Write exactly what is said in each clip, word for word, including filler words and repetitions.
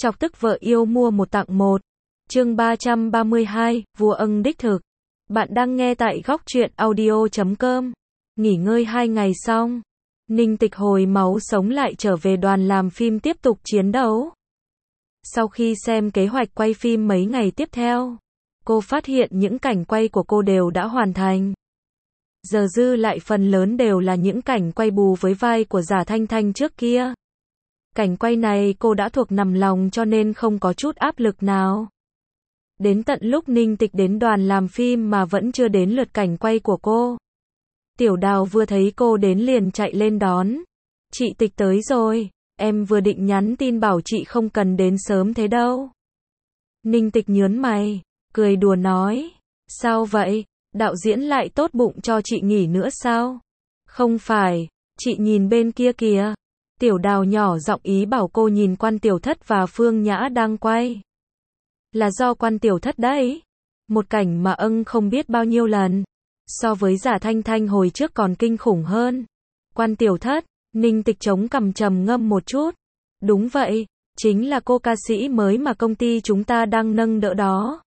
Chọc tức vợ yêu mua một tặng một. Chương ba trăm ba mươi hai, vua ân đích thực. Bạn đang nghe tại góc truyện audio chấm com. Nghỉ ngơi hai ngày xong, Ninh Tịch hồi máu sống lại trở về đoàn làm phim tiếp tục chiến đấu. Sau khi xem kế hoạch quay phim mấy ngày tiếp theo, cô phát hiện những cảnh quay của cô đều đã hoàn thành. Giờ dư lại phần lớn đều là những cảnh quay bù với vai của Giả Thanh Thanh trước kia. Cảnh quay này cô đã thuộc nằm lòng cho nên không có chút áp lực nào. Đến tận lúc Ninh Tịch đến đoàn làm phim mà vẫn chưa đến lượt cảnh quay của cô. Tiểu Đào vừa thấy cô đến liền chạy lên đón. Chị Tịch tới rồi, em vừa định nhắn tin bảo chị không cần đến sớm thế đâu. Ninh Tịch nhớn mày, cười đùa nói, sao vậy, đạo diễn lại tốt bụng cho chị nghỉ nữa sao? Không phải, chị nhìn bên kia kìa. Tiểu Đào nhỏ giọng ý bảo cô nhìn Quan Tiểu Thất và Phương Nhã đang quay. Là do Quan Tiểu Thất đấy. Một cảnh mà ân không biết bao nhiêu lần. So với Giả Thanh Thanh hồi trước còn kinh khủng hơn. Quan Tiểu Thất, Ninh Tịch chống cằm trầm ngâm một chút. Đúng vậy, chính là cô ca sĩ mới mà công ty chúng ta đang nâng đỡ đó.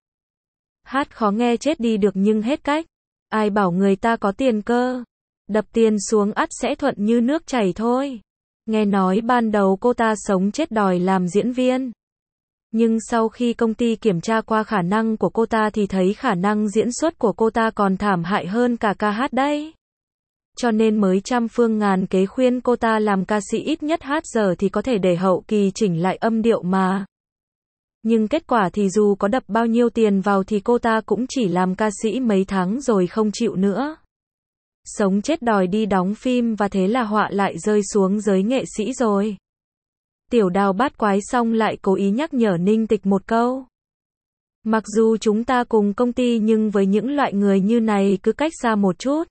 Hát khó nghe chết đi được nhưng hết cách. Ai bảo người ta có tiền cơ. Đập tiền xuống ắt sẽ thuận như nước chảy thôi. Nghe nói ban đầu cô ta sống chết đòi làm diễn viên. Nhưng sau khi công ty kiểm tra qua khả năng của cô ta thì thấy khả năng diễn xuất của cô ta còn thảm hại hơn cả ca hát đấy. Cho nên mới trăm phương ngàn kế khuyên cô ta làm ca sĩ ít nhất hát giờ thì có thể để hậu kỳ chỉnh lại âm điệu mà. Nhưng kết quả thì dù có đập bao nhiêu tiền vào thì cô ta cũng chỉ làm ca sĩ mấy tháng rồi không chịu nữa. Sống chết đòi đi đóng phim và thế là họa lại rơi xuống giới nghệ sĩ rồi. Tiểu Đào bát quái xong lại cố ý nhắc nhở Ninh Tịch một câu. Mặc dù chúng ta cùng công ty nhưng với những loại người như này cứ cách xa một chút.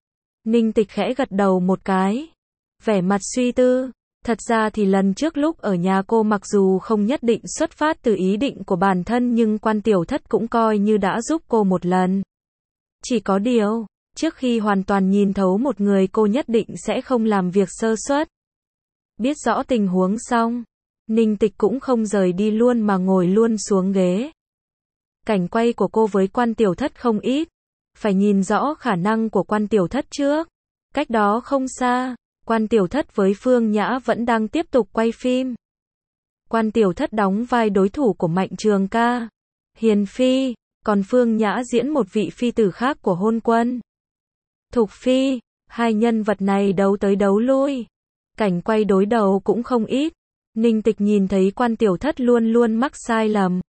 Ninh Tịch khẽ gật đầu một cái. Vẻ mặt suy tư. Thật ra thì lần trước lúc ở nhà cô mặc dù không nhất định xuất phát từ ý định của bản thân nhưng Quan Tiểu Thất cũng coi như đã giúp cô một lần. Chỉ có điều, trước khi hoàn toàn nhìn thấu một người cô nhất định sẽ không làm việc sơ suất. Biết rõ tình huống xong, Ninh Tịch cũng không rời đi luôn mà ngồi luôn xuống ghế. Cảnh quay của cô với Quan Tiểu Thất không ít, phải nhìn rõ khả năng của Quan Tiểu Thất trước. Cách đó không xa, Quan Tiểu Thất với Phương Nhã vẫn đang tiếp tục quay phim. Quan Tiểu Thất đóng vai đối thủ của Mạnh Trường Ca, Hiền Phi, còn Phương Nhã diễn một vị phi tử khác của Hôn Quân, Thục Phi. Hai nhân vật này đấu tới đấu lui. Cảnh quay đối đầu cũng không ít. Ninh Tịch nhìn thấy Quan Tiểu Thất luôn luôn mắc sai lầm.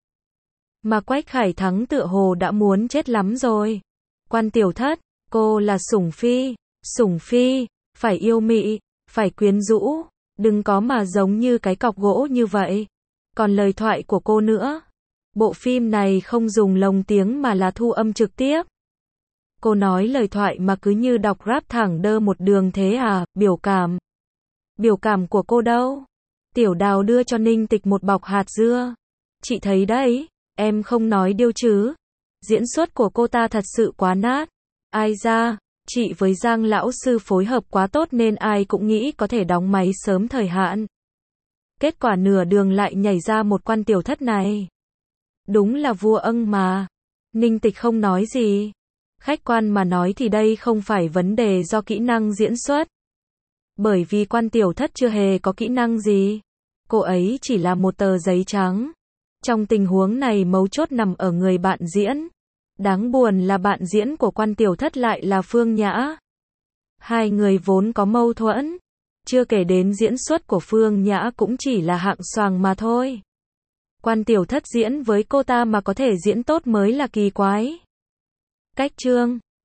Mà Quách Khải Thắng tựa hồ đã muốn chết lắm rồi. Quan Tiểu Thất, cô là sủng phi. Sủng phi, phải yêu mị, phải quyến rũ. Đừng có mà giống như cái cọc gỗ như vậy. Còn lời thoại của cô nữa. Bộ phim này không dùng lồng tiếng mà là thu âm trực tiếp. Cô nói lời thoại mà cứ như đọc rap thẳng đơ một đường thế à, biểu cảm. Biểu cảm của cô đâu? Tiểu Đào đưa cho Ninh Tịch một bọc hạt dưa. Chị thấy đấy, em không nói điêu chứ. Diễn xuất của cô ta thật sự quá nát. Ai ra, chị với Giang lão sư phối hợp quá tốt nên ai cũng nghĩ có thể đóng máy sớm thời hạn. Kết quả nửa đường lại nhảy ra một Quan Tiểu Thất này. Đúng là vua ân mà. Ninh Tịch không nói gì. Khách quan mà nói thì đây không phải vấn đề do kỹ năng diễn xuất. Bởi vì Quan Tiểu Thất chưa hề có kỹ năng gì. Cô ấy chỉ là một tờ giấy trắng. Trong tình huống này mấu chốt nằm ở người bạn diễn. Đáng buồn là bạn diễn của Quan Tiểu Thất lại là Phương Nhã. Hai người vốn có mâu thuẫn. Chưa kể đến diễn xuất của Phương Nhã cũng chỉ là hạng xoàng mà thôi. Quan Tiểu Thất diễn với cô ta mà có thể diễn tốt mới là kỳ quái. Cách chương